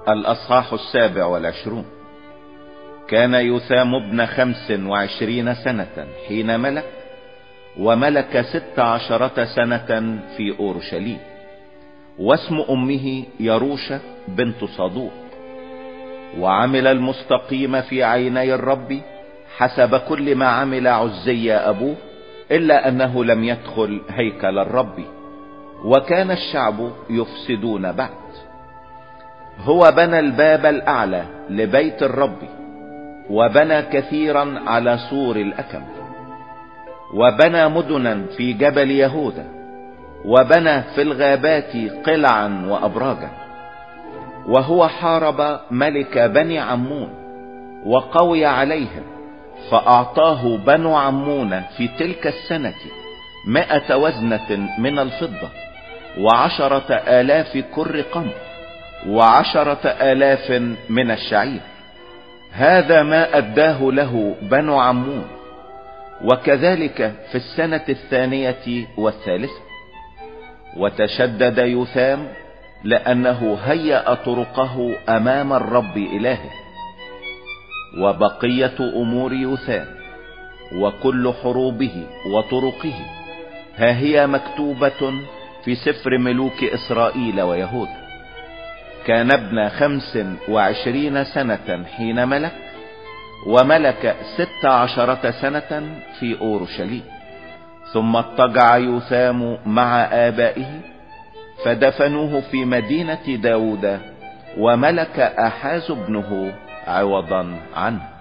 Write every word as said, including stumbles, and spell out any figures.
الأصحاح السابع والعشرون. كان يوثام ابن خمس وعشرين سنة حين ملك، وملك ست عشرة سنة في أورشليم، واسم أمه يروشة بنت صدوق. وعمل المستقيم في عيني الرب حسب كل ما عمل عزي أبوه، إلا أنه لم يدخل هيكل الرب، وكان الشعب يفسدون بعد. هو بنى الباب الأعلى لبيت الرب، وبنى كثيرا على سور الأكم، وبنى مدنا في جبل يهوذا، وبنى في الغابات قلعا وأبراجا. وهو حارب ملك بني عمون وقوي عليهم، فأعطاه بنو عمون في تلك السنة مائة وزنة من الفضة، وعشرة آلاف كر قمر، وعشرة آلاف من الشعير. هذا ما أداه له بنو عمون. وكذلك في السنة الثانية والثالثة. وتشدد يوثام لأنه هيأ طرقه أمام الرب إلهه. وبقية أمور يوثام وكل حروبه وطرقه ها هي مكتوبة في سفر ملوك إسرائيل ويهوذا. كان ابن خمس وعشرين سنة حين ملك، وملك ست عشرة سنة في أورشليم. ثم اضطجع يوثام مع آبائه، فدفنوه في مدينة داود، وملك أحاز ابنه عوضا عنه.